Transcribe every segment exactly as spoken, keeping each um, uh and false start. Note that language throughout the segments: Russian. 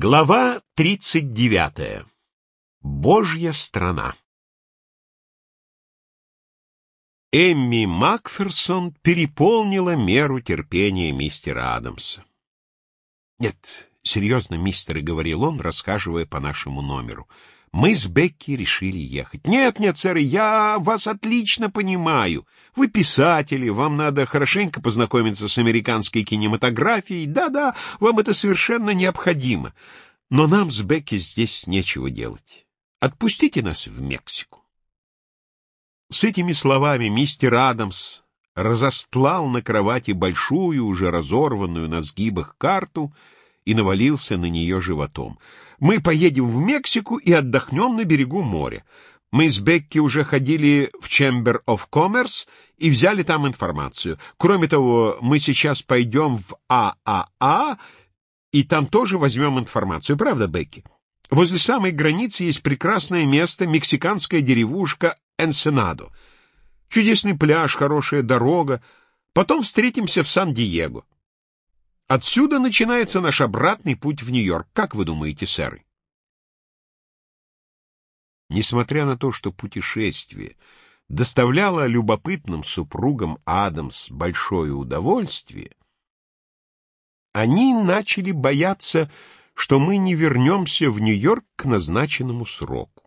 Глава тридцать девятая. Божья страна. Эмми Макферсон переполнила меру терпения мистера Адамса. «Нет, серьезно, мистер», — говорил он, расхаживая по нашему номеру, — «мы с Бекки решили ехать». «Нет, нет, сэр, я вас отлично понимаю. Вы писатели, вам надо хорошенько познакомиться с американской кинематографией. Да-да, вам это совершенно необходимо. Но нам с Бекки здесь нечего делать. Отпустите нас в Мексику». С этими словами мистер Адамс разостлал на кровати большую, уже разорванную на сгибах карту и навалился на нее животом. «Мы поедем в Мексику и отдохнем на берегу моря. Мы с Бекки уже ходили в Chamber of Commerce и взяли там информацию. Кроме того, мы сейчас пойдем в А А А, и там тоже возьмем информацию. Правда, Бекки? Возле самой границы есть прекрасное место, мексиканская деревушка Энсенадо. Чудесный пляж, хорошая дорога. Потом встретимся в Сан-Диего. Отсюда начинается наш обратный путь в Нью-Йорк. Как вы думаете, сэры?» Несмотря на то, что путешествие доставляло любопытным супругам Адамс большое удовольствие, они начали бояться, что мы не вернемся в Нью-Йорк к назначенному сроку.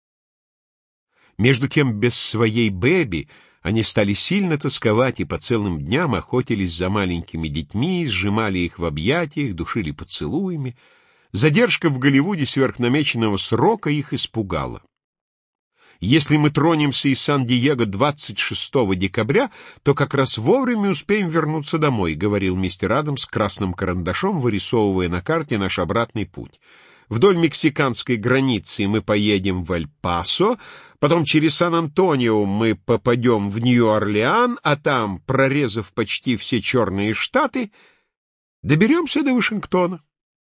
Между тем, без своей Бэби они стали сильно тосковать и по целым дням охотились за маленькими детьми, сжимали их в объятиях, душили поцелуями. Задержка в Голливуде сверхнамеченного срока их испугала. «Если мы тронемся из Сан-Диего двадцать шестого декабря, то как раз вовремя успеем вернуться домой», — говорил мистер Адамс красным карандашом, вырисовывая на карте наш обратный путь. «Вдоль мексиканской границы мы поедем в Эль-Пасо, потом через Сан-Антонио мы попадем в Нью-Орлеан, а там, прорезав почти все черные штаты, доберемся до Вашингтона».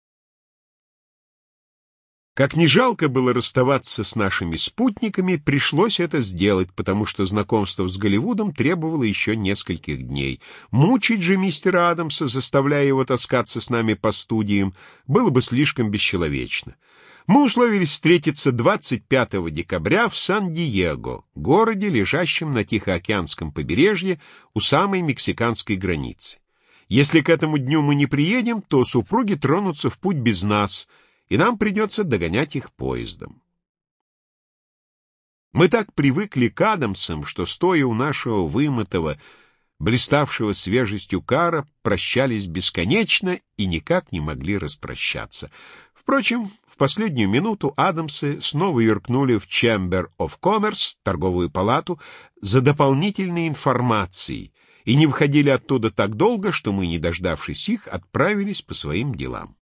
Как ни жалко было расставаться с нашими спутниками, пришлось это сделать, потому что знакомство с Голливудом требовало еще нескольких дней. Мучить же мистера Адамса, заставляя его таскаться с нами по студиям, было бы слишком бесчеловечно. Мы условились встретиться двадцать пятого декабря в Сан-Диего, городе, лежащем на Тихоокеанском побережье у самой мексиканской границы. Если к этому дню мы не приедем, то супруги тронутся в путь без нас, и нам придется догонять их поездом. Мы так привыкли к Адамсам, что, стоя у нашего вымытого, блиставшего свежестью кара, прощались бесконечно и никак не могли распрощаться. Впрочем, в последнюю минуту Адамсы снова юркнули в Chamber of Commerce, торговую палату, за дополнительной информацией, и не выходили оттуда так долго, что мы, не дождавшись их, отправились по своим делам.